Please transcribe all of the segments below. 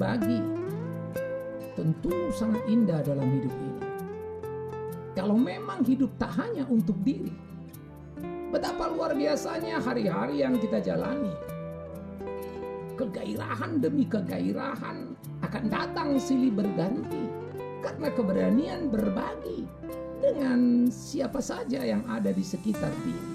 berbagi tentu sangat indah dalam hidup ini. Kalau memang hidup tak hanya untuk diri, betapa luar biasanya hari-hari yang kita jalani. Kegairahan demi kegairahan akan datang silih berganti karena keberanian berbagi dengan siapa saja yang ada di sekitar diri.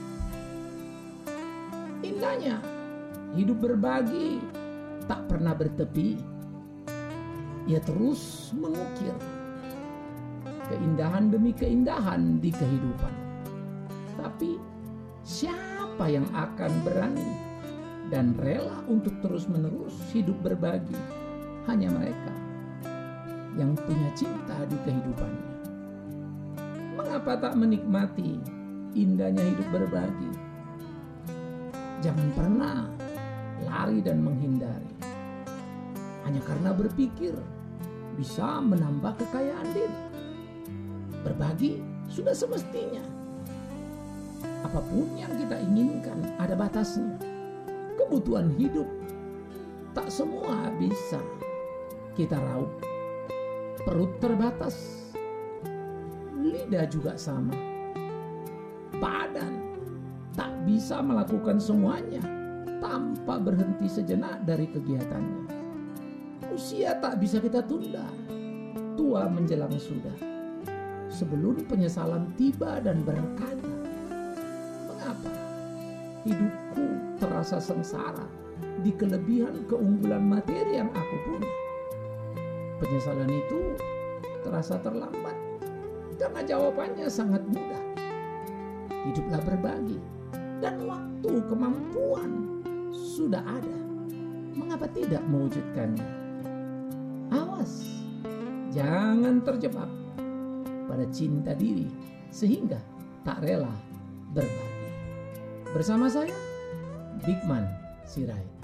Indahnya hidup berbagi tak pernah bertepi. Ia terus mengukir keindahan demi keindahan di kehidupan. Tapi siapa yang akan berani dan rela untuk terus-menerus hidup berbagi? Hanya mereka yang punya cinta di kehidupannya. Mengapa tak menikmati indahnya hidup berbagi? Jangan pernah lari dan menghindari hanya karena berpikir bisa menambah kekayaan diri. Berbagi sudah semestinya. Apapun yang kita inginkan ada batasnya. Kebutuhan hidup tak semua bisa kita raup. Perut terbatas, lidah juga sama. Badan tak bisa melakukan semuanya tanpa berhenti sejenak dari kegiatannya. Usia tak bisa kita tunda, tua menjelang sudah. Sebelum penyesalan tiba dan berkata, mengapa hidupku terasa sengsara di kelebihan keunggulan materi yang aku punya? Penyesalan itu terasa terlambat karena jawabannya sangat mudah. Hiduplah berbagi dan waktu kemampuan sudah ada. Mengapa tidak mewujudkannya? Awas, jangan terjebak pada cinta diri sehingga tak rela berbagi. Bersama saya, Bigman Sirait.